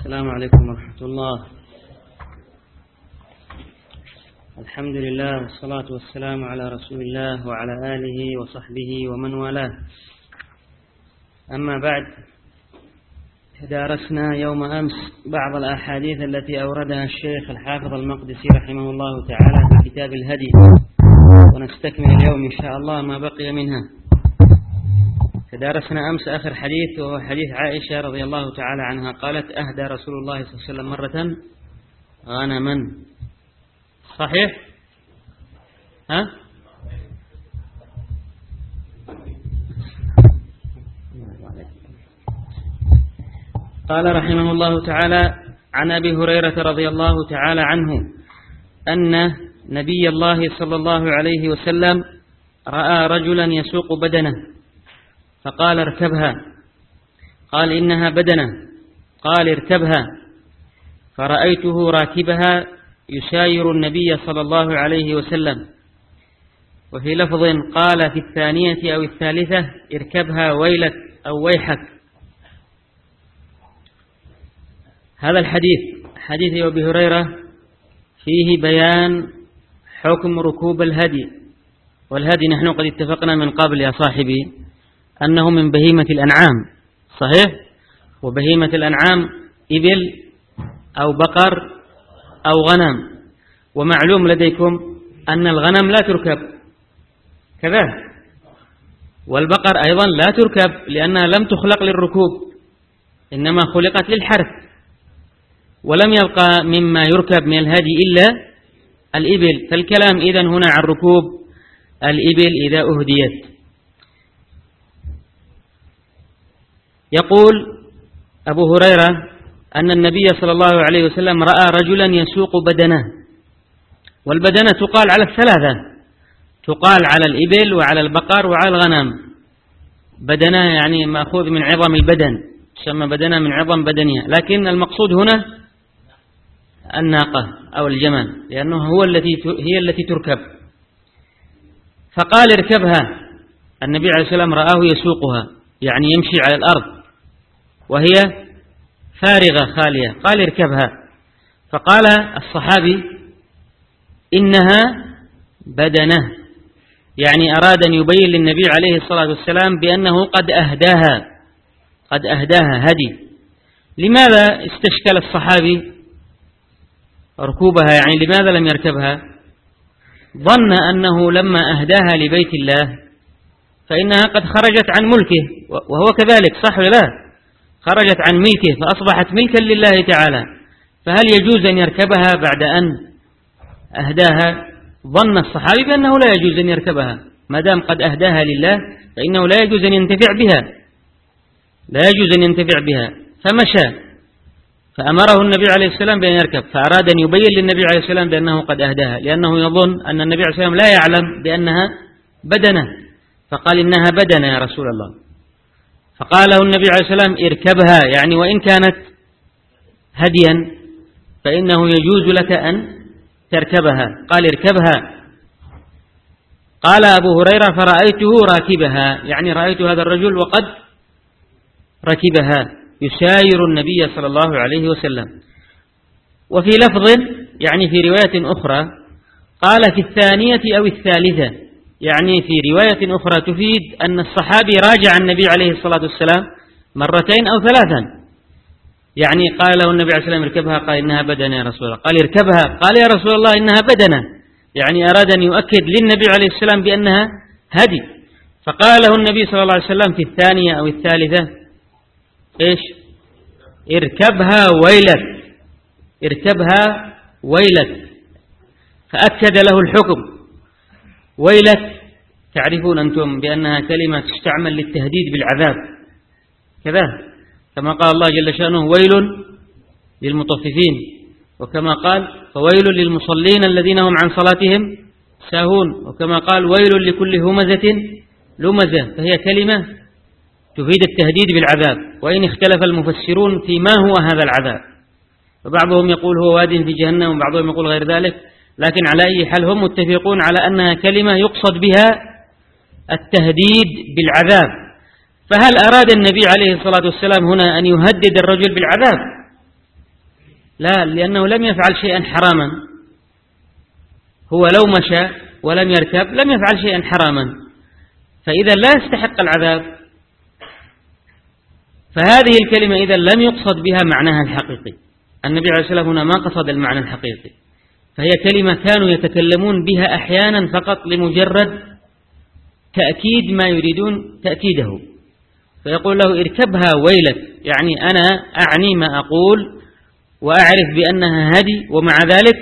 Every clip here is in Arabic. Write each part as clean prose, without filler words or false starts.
السلام عليكم ورحمة الله. الحمد لله والصلاة والسلام على رسول الله وعلى آله وصحبه ومن والاه. أما بعد، تدارسنا يوم أمس بعض الأحاديث التي أوردها الشيخ الحافظ المقدسي رحمه الله تعالى في كتاب الهدي، ونستكمل اليوم إن شاء الله ما بقي منها. تدارسنا أمس آخر حديث، وهو حديث عائشة رضي الله تعالى عنها، قالت: أهدى رسول الله صلى الله عليه وسلم مرة غنما. صحيح؟ ها؟ قال رحمه الله تعالى: عن أبي هريرة رضي الله تعالى عنه أن نبي الله صلى الله عليه وسلم رأى رجلا يسوق بدنه فقال: اركبها. قال: إنها بدنة. قال: اركبها. فرأيته راكبها يساير النبي صلى الله عليه وسلم. وفي لفظ قال في الثانية أو الثالثة: اركبها ويلك أو ويحك. هذا الحديث حديث أبي هريرة فيه بيان حكم ركوب الهدي. والهدي نحن قد اتفقنا من قبل يا صاحبي أنه من بهيمة الأنعام، صحيح؟ وبهيمة الأنعام إبل أو بقر أو غنم. ومعلوم لديكم أن الغنم لا تركب كذا، والبقر أيضا لا تركب لأنها لم تخلق للركوب، إنما خلقت للحرث. ولم يبقى مما يركب من الهدي إلا الإبل. فالكلام إذن هنا عن ركوب الإبل إذا أهديت. يقول أبو هريرة أن النبي صلى الله عليه وسلم رأى رجلا يسوق بدنه. والبدنة تقال على الثلاثة، تقال على الإبل وعلى البقر وعلى الغنم. بدنة يعني مأخوذ من عظم البدن، تسمى بدنة من عظم بدنها، لكن المقصود هنا الناقة أو الجمل، لأنه هي التي تركب. فقال: اركبها. النبي عليه الصلاة والسلام رآه يسوقها، يعني يمشي على الأرض وهي فارغة خالية. قال: اركبها. فقال الصحابي: إنها بدنة، يعني أراد أن يبين للنبي عليه الصلاة والسلام بأنه قد أهداها هدي. لماذا استشكل الصحابي ركوبها؟ يعني لماذا لم يركبها؟ ظن أنه لما أهداها لبيت الله فإنها قد خرجت عن ملكه، وهو كذلك، صح ولا لا؟ خرجت عن ملكه فأصبحت ملكا لله تعالى، فهل يجوز أن يركبها بعد أن أهداها؟ ظن الصحابي بأنه لا يجوز أن يركبها، ما دام قد أهداها لله فإنه لا يجوز أن ينتفع بها، فمشى. فأمره النبي عليه السلام بأن يركب، فأراد أن يبين للنبي عليه السلام بأنه قد أهداها، لأنه يظن أن النبي عليه السلام لا يعلم بأنها بدنة. فقال: إنها بدنة يا رسول الله. فقال له النبي عليه السلام: اركبها، يعني وإن كانت هديا فإنه يجوز لك أن تركبها. قال: اركبها. قال أبو هريرة: فرأيته راكبها، يعني رأيت هذا الرجل وقد ركبها يساير النبي صلى الله عليه وسلم. وفي لفظ يعني في رواية أخرى قال في الثانية أو الثالثة، يعني في رواية أخرى تفيد أن الصحابي راجع النبي عليه الصلاة والسلام مرتين أو ثلاثا. يعني قال له النبي عليه الصلاة والسلام: اركبها. قال: إنها بدنة يا رسول الله. قال: اركبها. قال: يا رسول الله إنها بدنة، يعني أراد أن يؤكد للنبي عليه السلام بأنها هدي. فقال له النبي صلى الله عليه وسلم في الثانية أو الثالثة: إيش؟ اركبها ويلك، اركبها ويلك. فأكد له الحكم. ويلك تعرفون أنتم بأنها كلمة تستعمل للتهديد بالعذاب كذا، كما قال الله جل شأنه: ويل للمطففين، وكما قال: فويل للمصلين الذين هم عن صلاتهم ساهون، وكما قال: ويل لكل همزة لمزة. فهي كلمة تفيد التهديد بالعذاب، وإن اختلف المفسرون في ما هو هذا العذاب، فبعضهم يقول هو واد في جهنم، وبعضهم يقول غير ذلك، لكن على أي حال هم متفقون على أنها كلمة يقصد بها التهديد بالعذاب. فهل أراد النبي عليه الصلاة والسلام هنا أن يهدد الرجل بالعذاب؟ لا، لأنه لم يفعل شيئا حراما، هو لو مشى ولم يركب لم يفعل شيئا حراما، فإذا لا يستحق العذاب. فهذه الكلمة إذا لم يقصد بها معناها الحقيقي، النبي عليه الصلاة والسلام هنا ما قصد المعنى الحقيقي، فهي كلمة كانوا يتكلمون بها أحيانا فقط لمجرد تأكيد ما يريدون تأكيده، فيقول له اركبها ويلك، يعني أنا أعني ما أقول وأعرف بأنها هدي ومع ذلك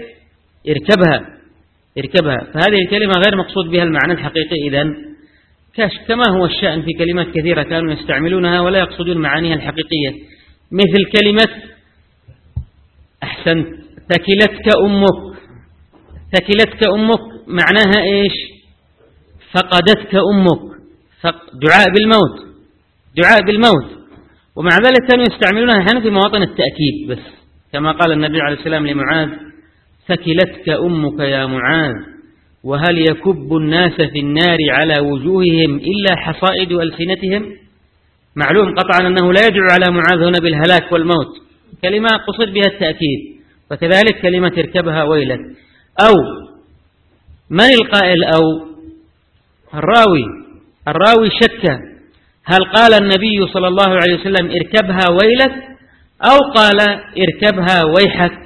اركبها. فهذه الكلمة غير مقصود بها المعنى الحقيقي إذن، كما هو الشأن في كلمات كثيرة كانوا يستعملونها ولا يقصدون معانيها الحقيقية، مثل كلمة أحسنت ثكلتك أمك معناها إيش؟ فقدتك أمك، دعاء بالموت، ومع ذلك كانوا يستعملونها أحيانا في مواطن التأكيد بس، كما قال النبي عليه السلام لمعاذ ثكلتك أمك يا معاذ وهل يكب الناس في النار على وجوههم إلا حصائد ألسنتهم. معلوم قطعا أنه لا يدعو على معاذ هنا بالهلاك والموت، كلمة قصد بها التأكيد. فكذلك كلمة اركبها ويلك، أو من القائل أو الراوي شك هل قال النبي صلى الله عليه وسلم اركبها ويلك أو قال اركبها ويحك.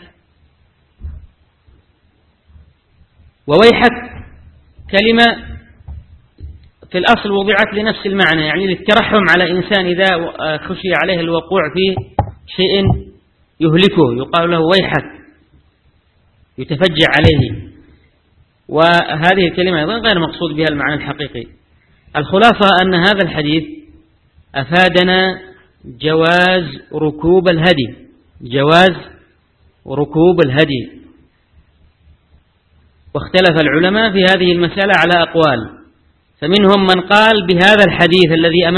وويحك كلمة في الأصل وضعت لنفس المعنى، يعني للترحم على إنسان إذا خشي عليه الوقوع في شيء يهلكه يقال له ويحك، يتفجع عليه. وهذه الكلمة أيضا غير مقصود بها المعنى الحقيقي. الخلاصة أن هذا الحديث أفادنا جواز ركوب الهدي، واختلف العلماء في هذه المسألة على أقوال، فمنهم من قال بهذا الحديث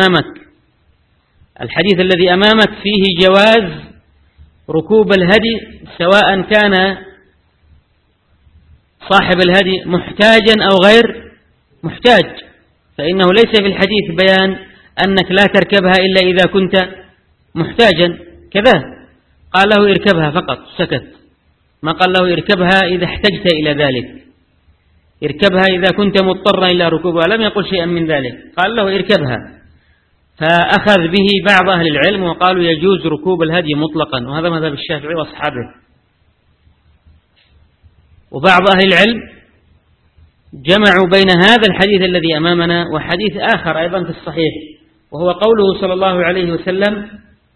الذي أمامك فيه جواز ركوب الهدي سواء كان صاحب الهدي محتاجا أو غير محتاج، فإنه ليس في الحديث بيان أنك لا تركبها إلا إذا كنت محتاجا كذا، قال له اركبها فقط سكت، ما قال له اركبها إذا احتجت إلى ذلك، اركبها إذا كنت مضطرا إلى ركوبها، لم يقل شيئا من ذلك، قال له اركبها. فأخذ به بعض أهل العلم وقالوا يجوز ركوب الهدي مطلقا، وهذا مذهب الشافعي وأصحابه. وبعض أهل العلم جمعوا بين هذا الحديث الذي أمامنا وحديث آخر أيضا في الصحيح، وهو قوله صلى الله عليه وسلم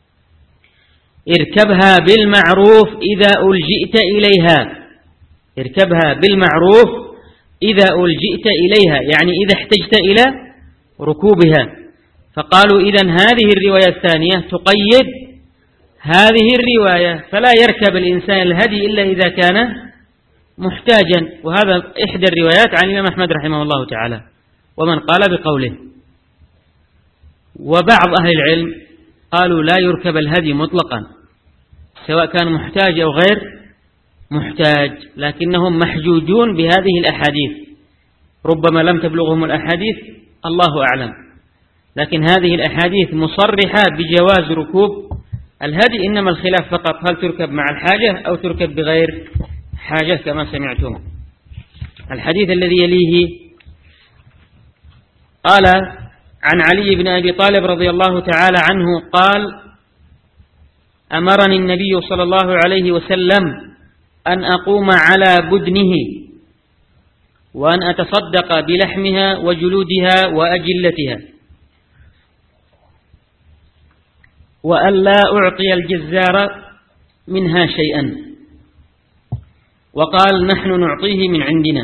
اركبها بالمعروف إذا ألجئت إليها، اركبها بالمعروف إذا ألجئت إليها، يعني إذا احتجت إلى ركوبها. فقالوا إذن هذه الرواية الثانية تقيد هذه الرواية، فلا يركب الإنسان الهدي إلا إذا كان محتاجا، وهذا إحدى الروايات عن الإمام أحمد رحمه الله تعالى ومن قال بقوله. وبعض أهل العلم قالوا لا يركب الهدي مطلقا سواء كان محتاج أو غير محتاج، لكنهم محجوجون بهذه الأحاديث، ربما لم تبلغهم الأحاديث الله أعلم، لكن هذه الأحاديث مصرحة بجواز ركوب الهدي، إنما الخلاف فقط هل تركب مع الحاجة أو تركب بغير حاجة كما سمعتم. الحديث الذي يليه قال عن علي بن أبي طالب رضي الله تعالى عنه قال أمرني النبي صلى الله عليه وسلم أن أقوم على بدنه وأن أتصدق بلحمها وجلودها وأجلتها، وأن لا أعطي الجزار منها شيئا، وقال نحن نعطيه من عندنا.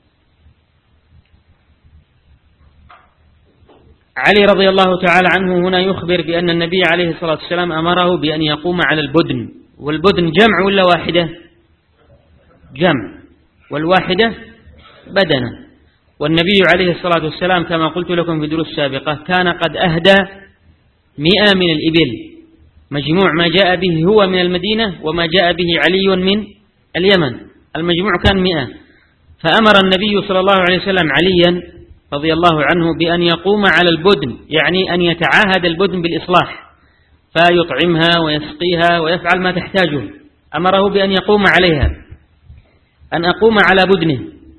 علي رضي الله تعالى عنه هنا يخبر بأن النبي عليه الصلاة والسلام أمره بأن يقوم على البدن، والبدن جمع ولا واحدة؟ جمع، والواحدة بدنة. والنبي عليه الصلاة والسلام كما قلت لكم في دروس سابقة كان قد أهدى 100 من الإبل، مجموع ما جاء به هو من المدينة وما جاء به علي من اليمن، المجموع كان 100. فأمر النبي صلى الله عليه وسلم عليا رضي الله عنه بأن يقوم على البدن، يعني أن يتعاهد البدن بالإصلاح، فيطعمها ويسقيها ويفعل ما تحتاجه أمره بأن يقوم عليها، أن أقوم على بدنه،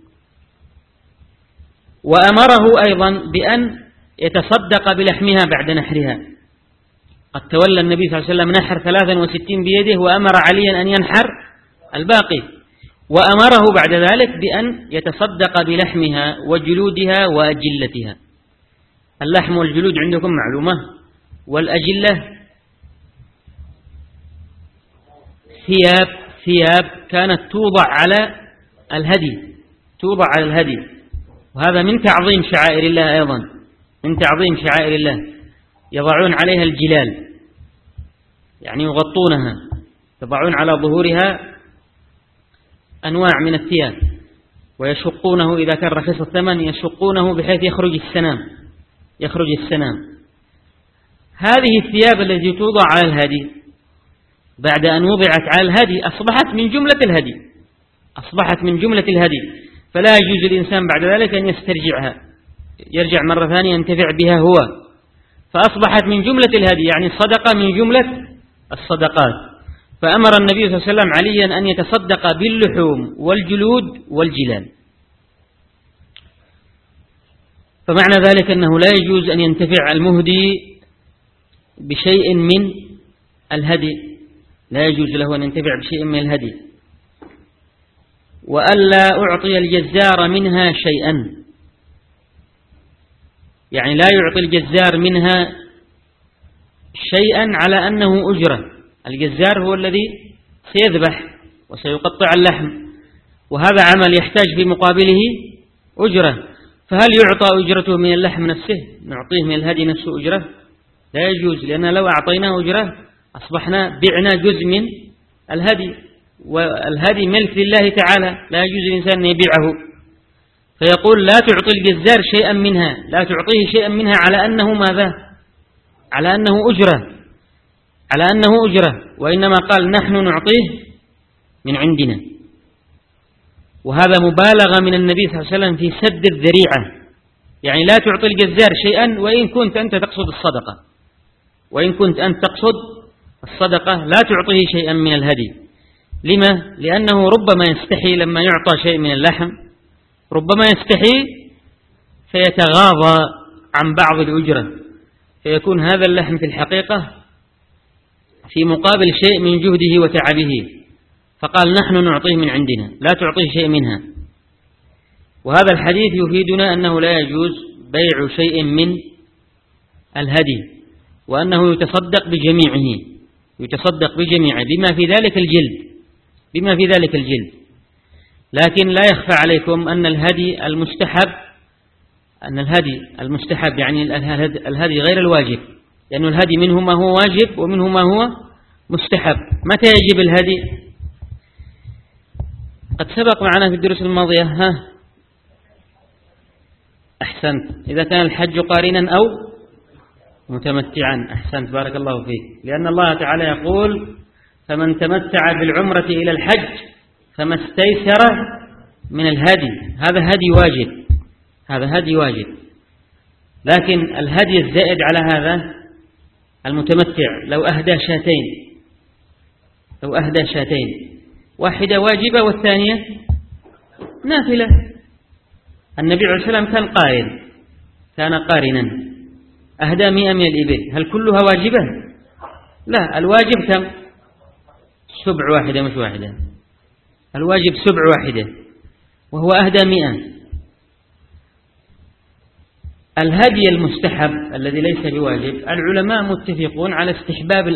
وأمره أيضا بأن يتصدق بلحمها بعد نحرها. قد تولى النبي صلى الله عليه وسلم نحر 63 بيده، وأمر عليا أن ينحر الباقي، وأمره بعد ذلك بأن يتصدق بلحمها وجلودها وأجلتها. اللحم والجلود عندكم معلومة، والأجلة ثياب كانت توضع على الهدي، وهذا من تعظيم شعائر الله أيضا، من تعظيم شعائر الله. يضعون عليها الجلال، يعني يغطونها، يضعون على ظهورها أنواع من الثياب، ويشقونه إذا كان رخيص الثمن، يشقونه بحيث يخرج السنام. هذه الثياب التي توضع على الهدي بعد أن وضعت على الهدي أصبحت من جملة الهدي، فلا يجوز الإنسان بعد ذلك أن يسترجعها، يرجع مرة ثانية ينتفع بها هو، فأصبحت من جملة الهدي، يعني صدقة من جملة الصدقات. فأمر النبي صلى الله عليه وسلم عليا أن يتصدق باللحوم والجلود والجلال. فمعنى ذلك أنه لا يجوز أن ينتفع المهدي بشيء من الهدي، لا يجوز له أن ينتفع بشيء من الهدي. وألا أعطي الجزار منها شيئا، يعني لا يعطي الجزار منها شيئا على أنه أجرة. الجزار هو الذي سيذبح وسيقطع اللحم، وهذا عمل يحتاج في مقابله أجرة، فهل يعطى أجرته من اللحم نفسه؟ نعطيه من الهدي نفسه أجرة؟ لا يجوز، لأن لو أعطيناه أجرة أصبحنا بعنا جزء من الهدي، والهدي ملك لله تعالى، لا يجوز الإنسان أن يبيعه. فيقول لا تعطي الجزار شيئا منها، لا تعطيه شيئا منها على أنه ماذا؟ على أنه أجرة، وإنما قال نحن نعطيه من عندنا. وهذا مبالغة من النبي صلى الله عليه وسلم في سد الذريعة، يعني لا تعطي الجزار شيئا وإن كنت أنت تقصد الصدقة، لا تعطيه شيئا من الهدي. لما؟ لأنه ربما يستحي لما يعطى شيء من اللحم، ربما يستحي فيتغاضى عن بعض الأجرة، فيكون هذا اللحم في الحقيقة في مقابل شيء من جهده وتعبه، فقال نحن نعطيه من عندنا، لا تعطيه شيء منها. وهذا الحديث يفيدنا أنه لا يجوز بيع شيء من الهدي، وأنه يتصدق بجميعه بما في ذلك الجلد. لكن لا يخفى عليكم أن الهدي المستحب يعني الهدي غير الواجب، لأن الهدي منه ما هو واجب ومنه ما هو مستحب. متى يجب الهدي؟ قد سبق معنا في الدروس الماضية. أحسنت، إذا كان الحج قارنا أو متمتعا. أحسنت، بارك الله فيك، لأن الله تعالى يقول فمن تمتع بالعمرة إلى الحج فما استيسر من الهدي. هذا هدي واجب، لكن الهدي الزائد على هذا المتمتع لو أهدى شاتين، واحدة واجبة والثانية نافلة. النبي عليه الصلاة والسلام كان قارنا، أهدى 100 من الإبل، هل كلها واجبة؟ لا، الواجب كم؟ سبع واحدة، مش واحدة، الواجب سبع واحدة، وهو أهدى 100. الهدي المستحب الذي ليس بواجب العلماء متفقون على استحباب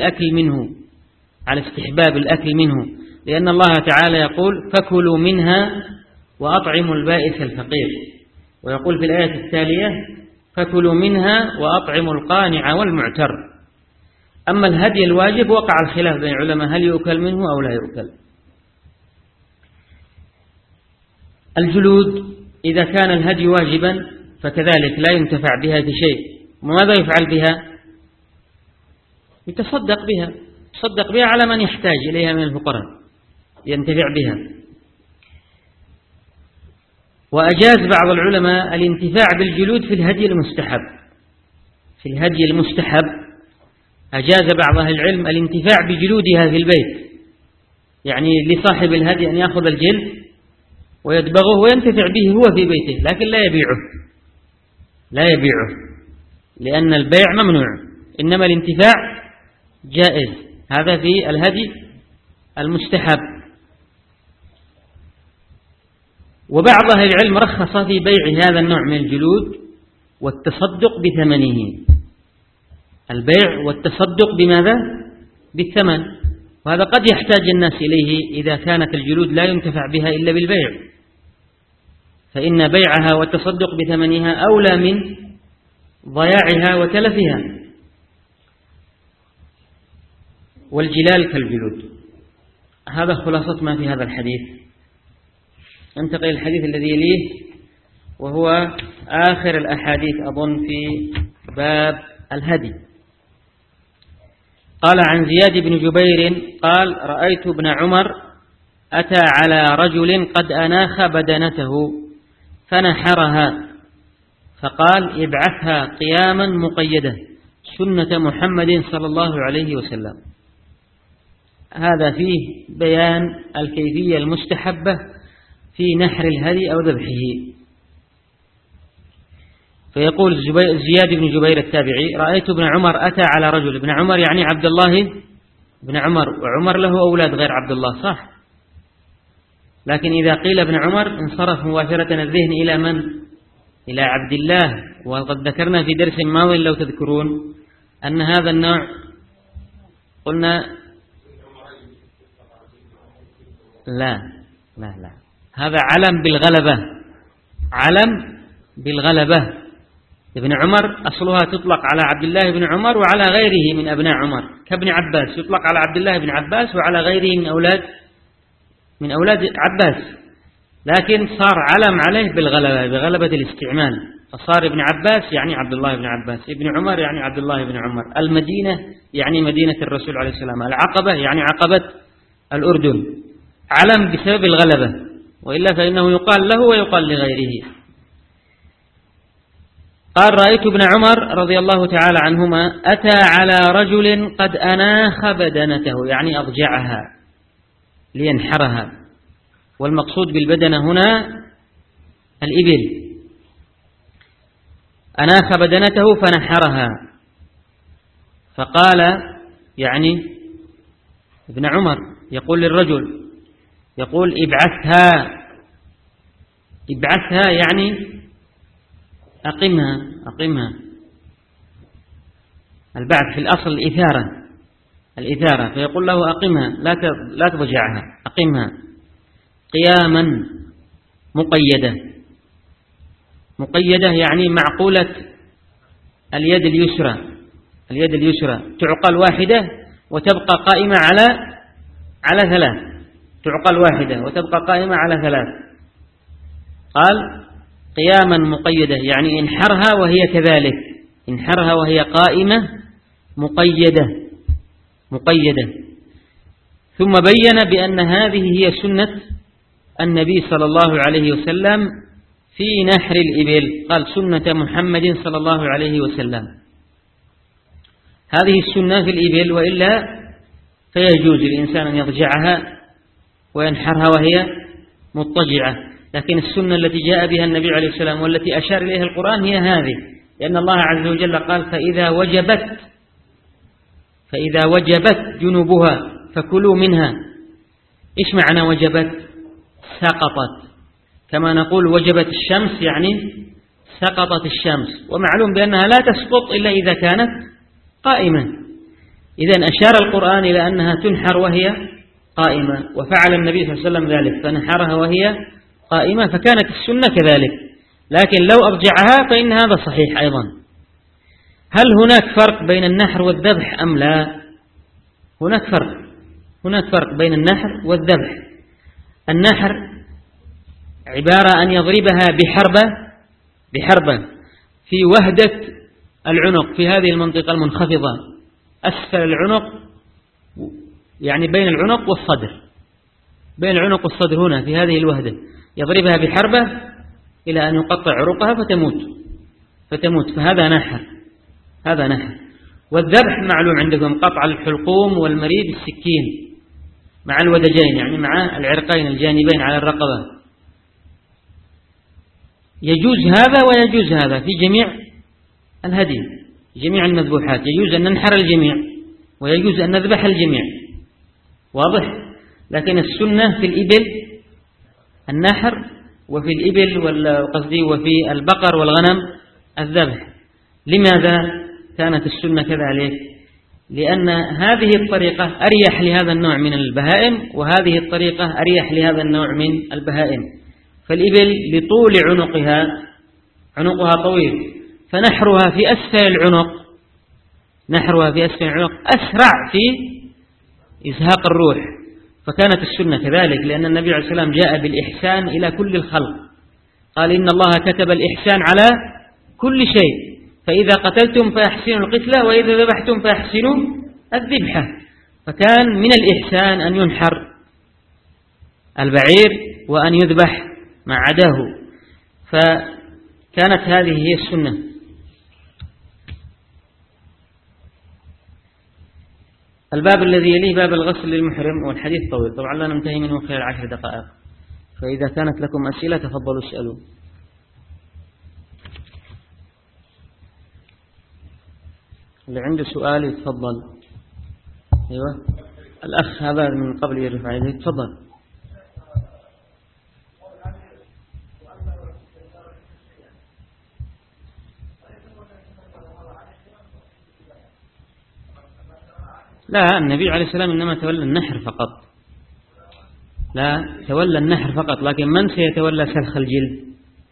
الأكل منه، لأن الله تعالى يقول فكلوا منها وأطعموا البائس الفقير، ويقول في الآية التالية فكلوا منها وأطعموا القانع والمعتر. أما الهدي الواجب وقع الخلاف بين العلماء هل يؤكل منه أو لا يؤكل. الجلود إذا كان الهدي واجبا فكذلك لا ينتفع بها في شيء. ماذا يفعل بها؟ يتصدق بها على من يحتاج إليها من الفقراء، ينتفع بها. وأجاز بعض العلماء الانتفاع بالجلود في الهدي المستحب، أجاز بعض أهل العلم الانتفاع بجلودها في البيت، يعني لصاحب الهدي أن يأخذ الجلد ويدبغه وينتفع به هو في بيته، لكن لا يبيعه لأن البيع ممنوع، إنما الانتفاع جائز. هذا في الهدي المستحب. وبعض أهل العلم رخص في بيع هذا النوع من الجلود والتصدق بثمنه. البيع والتصدق بماذا؟ بالثمن. وهذا قد يحتاج الناس إليه إذا كانت الجلود لا ينتفع بها إلا بالبيع، فإن بيعها والتصدق بثمنها أولى من ضياعها وتلفها. والجلال كالجلود. هذا خلاصة ما في هذا الحديث. ننتقل إلى الحديث الذي يليه، وهو آخر الأحاديث أظن في باب الهدي. قال عن زياد بن جبير قال: رأيت ابن عمر أتى على رجل قد أناخ بدنته فنحرها، فقال: ابعثها قياما مقيدة سنة محمد صلى الله عليه وسلم. هذا فيه بيان الكيفية المستحبة في نحر الهدي أو ذبحه. فيقول زياد بن جبير التابعي: رأيت ابن عمر أتى على رجل. ابن عمر يعني عبد الله بن عمر، وعمر له أولاد غير عبد الله، صح؟ لكن إذا قيل ابن عمر انصرف مباشرة الذهن إلى من؟ إلى عبد الله. وقد ذكرنا في درس ماضي لو تذكرون أن هذا النوع قلنا لا هذا علم بالغلبة، علم بالغلبة. ابن عمر أصلها تطلق على عبد الله بن عمر وعلى غيره من أبناء عمر، كابن عباس يطلق على عبد الله بن عباس وعلى غيره من أولاد عباس، لكن صار علم عليه بالغلبة، بغلبة الاستعمال، فصار ابن عباس يعني عبد الله بن عباس، ابن عمر يعني عبد الله بن عمر، المدينة يعني مدينة الرسول عليه السلام، العقبة يعني عقبة الأردن، علم بسبب الغلبة، وإلا فإنه يقال له ويقال لغيره. قال: رأيت ابن عمر رضي الله تعالى عنهما أتى على رجل قد أناخ بدنته، يعني أضجعها لينحرها، والمقصود بالبدنة هنا الإبل. أناخ بدنته فنحرها، فقال يعني ابن عمر يقول للرجل، يقول: ابعثها يعني أقمها. البعث في الأصل الإثارة، فيقول له: أقمها، لا تضجعها، أقمها قياما مقيدة يعني معقولة اليد اليسرى تعقل واحدة وتبقى قائمة على ثلاث، تعقل واحدة وتبقى قائمة على ثلاث. قال: قياما مقيدة يعني انحرها وهي كذلك، انحرها وهي قائمة مقيدة. ثم بين بأن هذه هي سنة النبي صلى الله عليه وسلم في نحر الإبل، قال: سنة محمد صلى الله عليه وسلم. هذه السنة في الإبل، وإلا فيجوز للإنسان أن يضجعها وينحرها وهي مضطجعة، لكن السنة التي جاء بها النبي عليه السلام والتي أشار إليها القرآن هي هذه، لأن الله عز وجل قال: فإذا وجبت جنوبها فكلوا منها. إيش معنى وجبت؟ سقطت، كما نقول وجبت الشمس يعني سقطت الشمس، ومعلوم بأنها لا تسقط إلا إذا كانت قائمة. إذن أشار القرآن إلى أنها تنحر وهي قائمة، وفعل النبي صلى الله عليه وسلم ذلك فنحرها وهي قائمة، فكانت السنة كذلك. لكن لو أرجعها فإن هذا صحيح أيضا. هل هناك فرق بين النحر والذبح أم لا؟ هناك فرق بين النحر والذبح. النحر عبارة أن يضربها بحربة في وهدة العنق، في هذه المنطقة المنخفضة أسفل العنق، يعني بين العنق والصدر، هنا في هذه الوهدة يضربها بحربة إلى أن يقطع عروقها فتموت، فهذا نحر. والذبح معلوم عندكم، قطع الحلقوم والمريد السكين، مع الودجين، يعني مع العرقين الجانبين على الرقبة، يجوز هذا ويجوز هذا في جميع الهدي، جميع المذبوحات يجوز أن ننحر الجميع ويجوز أن نذبح الجميع، واضح. لكن السنة في الإبل النحر، وفي الإبل وقصدي وفي البقر والغنم الذبح. لماذا كانت السنة كذلك؟ لأن هذه الطريقة أريح لهذا النوع من البهائم، وهذه الطريقة أريح لهذا النوع من البهائم. فالإبل لطول عنقها طويل، فنحرها في أسفل العنق أسرع في إزهاق الروح. فكانت السنة كذلك، لأن النبي عليه السلام جاء بالإحسان إلى كل الخلق، قال إن الله كتب الإحسان على كل شيء، فإذا قتلتم فأحسنوا القتلة وإذا ذبحتم فأحسنوا الذبحة. فكان من الإحسان أن ينحر البعير وأن يذبح مع عداه، فكانت هذه هي السنة. الباب الذي يليه باب الغسل للمحرم، والحديث طويل طبعا لا ننتهي منه خلال 10 دقائق، فإذا كانت لكم أسئلة تفضلوا اسألوا. اللي عنده سؤال يتفضل. أيوة الأخ هذا من قبل يرفع يديه، تفضل. لا، النبي عليه السلام إنما تولى النحر فقط، لا تولى النحر فقط، لكن من سيتولى سلخ الجلد؟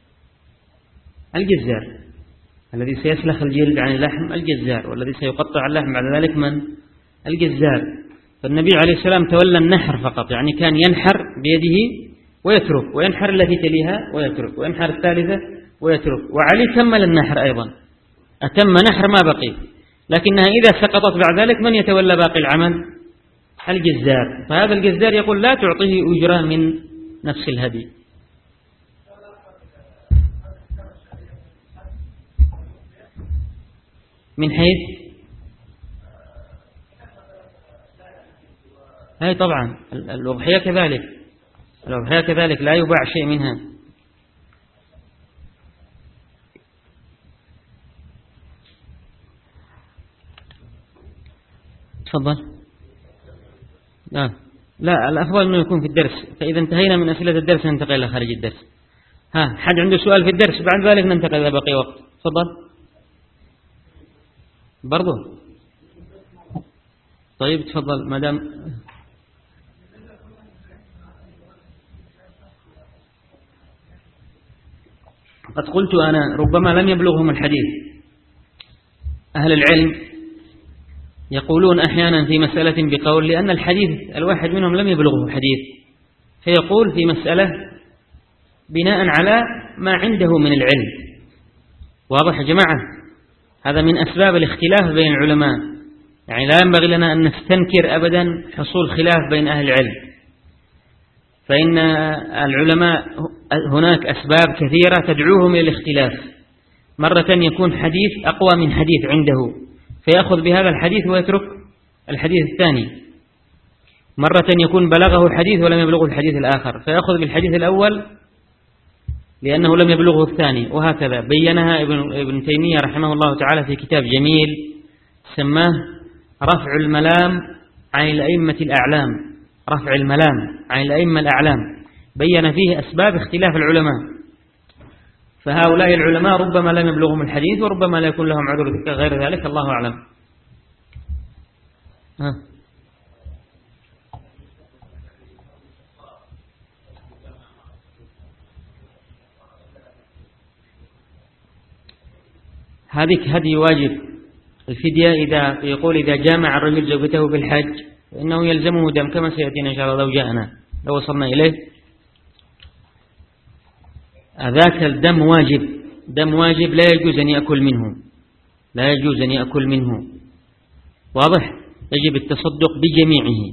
الجزار، الذي سيسلخ الجلد عن اللحم الجزار، والذي سيقطع اللحم بعد ذلك من؟ الجزار. فالنبي عليه السلام تولى النحر فقط، يعني كان ينحر بيده ويترك، وينحر التي تليها ويترك، وينحر الثالثة ويترك. وعلي كمل النحر أيضا، أتم نحر ما بقي، لكنها إذا سقطت بعد ذلك من يتولى باقي العمل؟ الجزار. فهذا الجزار يقول لا تعطيه أجرة من نفس الهدي. من حيث هاي طبعا الأضحية كذلك، الأضحية كذلك لا يباع شيء منها. تفضل. لا الأفضل أنه يكون في الدرس، فإذا انتهينا من أسئلة الدرس ننتقل إلى خارج الدرس. حد عنده سؤال في الدرس؟ بعد ذلك ننتقل إذا بقي وقت. تفضل. برضو طيب تفضل مدام. قد قلت أنا ربما لم يبلغهم الحديث. أهل العلم يقولون أحيانا في مسألة بقول، لأن الحديث الواحد منهم لم يبلغه حديث، فيقول في مسألة بناء على ما عنده من العلم. واضح يا جماعة؟ هذا من أسباب الاختلاف بين العلماء، يعني لا ينبغي لنا أن نستنكر أبدا حصول خلاف بين أهل العلم، فإن العلماء هناك أسباب كثيرة تدعوهم إلى الاختلاف. مرة يكون حديث أقوى من حديث عنده فيأخذ بهذا الحديث ويترك الحديث الثاني، مرة يكون بلغه حديث ولم يبلغه الحديث الآخر فيأخذ بالحديث الأول لأنه لم يبلغه الثاني، وهكذا. بينها ابن تيمية رحمه الله تعالى في كتاب جميل سماه رفع الملام عن الأئمة الأعلام، رفع الملام عن الأئمة الأعلام، بين فيه أسباب اختلاف العلماء. فهؤلاء العلماء ربما لم يبلغهم الحديث وربما لا يكون لهم عذر غير ذلك، الله أعلم. هذه هدي واجب. الفدية إذا يقول إذا جامع الرجل زوجته بالحج فإنه يلزمه دم، كما سيأتينا إن شاء الله لو جاءنا لو وصلنا إليه. ذاك الدم واجب، دم واجب لا يجوز أن يأكل منه، لا يجوز أن يأكل منه. واضح؟ يجب التصدق بجميعه.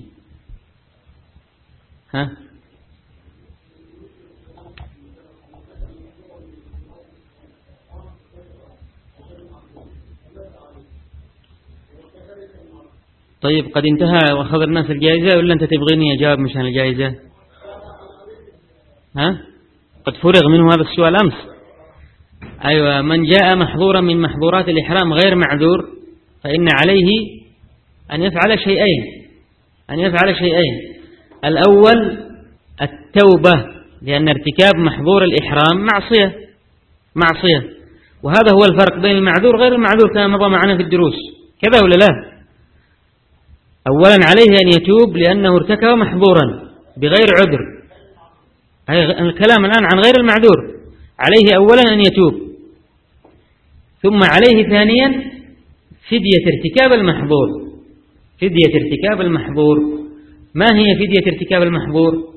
طيب قد انتهى وأخذ الناس الجائزة ولا أنت تبغيني أجاوب مشان الجائزة؟ ها؟ قد فرغ منه هذا السؤال أمس. أيوة، من جاء محظورا من محظورات الإحرام غير معذور فإن عليه أن يفعل شيئين. الأول التوبة، لأن ارتكاب محظور الإحرام معصية، وهذا هو الفرق بين المعذور غير المعذور كما مضى معنا في الدروس، كذا ولا لا؟ أولا عليه أن يتوب لأنه ارتكب محظورا بغير عذر. الكلام الآن عن غير المعذور. عليه أولا أن يتوب، ثم عليه ثانيا فدية ارتكاب المحظور. ما هي فدية ارتكاب المحظور؟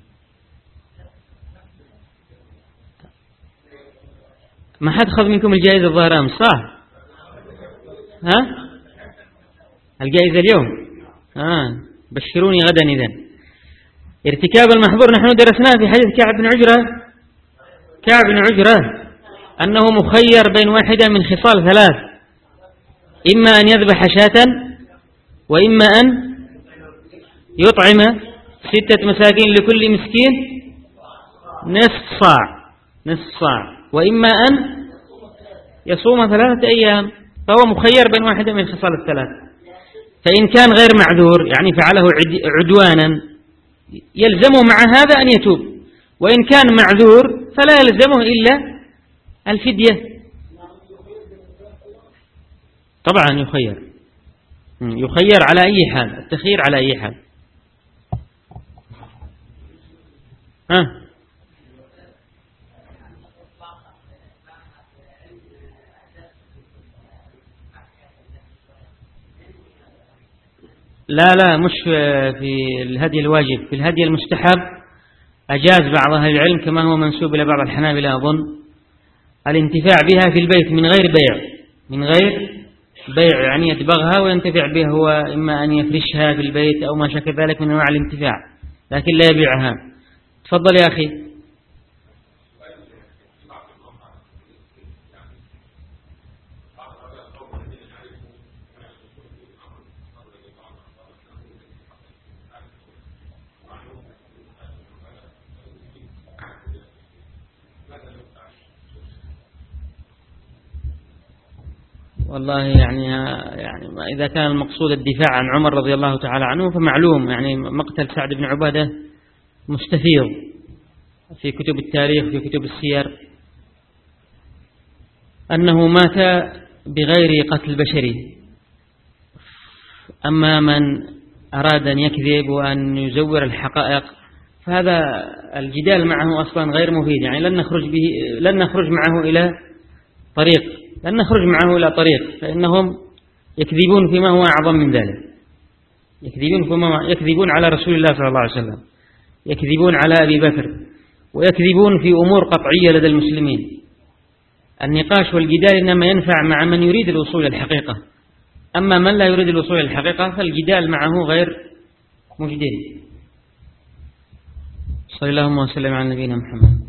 ما حد خذ منكم الجائزة الظاهرة أمس صح؟ ها؟ الجائزة اليوم؟ بشروني غدا إذن. ارتكاب المحظور نحن درسناه في حديث كعب بن عجرة أنه مخير بين واحدة من خصال ثلاث: إما أن يذبح شاة، وإما أن يطعم 6 مساكين لكل مسكين نصف صاع، وإما أن يصوم 3 أيام. فهو مخير بين واحدة من خصال الثلاث. فإن كان غير معذور يعني فعله عدوانا يلزمه مع هذا أن يتوب، وإن كان معذور فلا يلزمه إلا الفدية. طبعا يخير على أي حال، التخيير على أي حال. لا مش في الهدي الواجب، في الهدي المستحب أجاز بعض أهل العلم كما هو منسوب إلى بعض الحنابلة أظن الانتفاع بها في البيت من غير بيع يعني يدبغها وينتفع بها هو، إما أن يفرشها في البيت أو ما شابه ذلك من أنواع الانتفاع، لكن لا يبيعها. تفضل يا أخي. والله يعني إذا كان المقصود الدفاع عن عمر رضي الله تعالى عنه فمعلوم، يعني مقتل سعد بن عبادة مستفيض في كتب التاريخ في كتب السير أنه مات بغير قتل بشري. أما من أراد أن يكذب وأن يزور الحقائق فهذا الجدال معه أصلا غير مفيد، يعني لن نخرج معه إلى طريق، فإنهم يكذبون فيما هو أعظم من ذلك، يكذبون على رسول الله صلى الله عليه وسلم، يكذبون على أبي بكر، ويكذبون في أمور قطعية لدى المسلمين. النقاش والجدال إنما ينفع مع من يريد الوصول إلى الحقيقة، أما من لا يريد الوصول إلى الحقيقة فالجدال معه غير مجدي. صلى الله وسلم على نبينا محمد.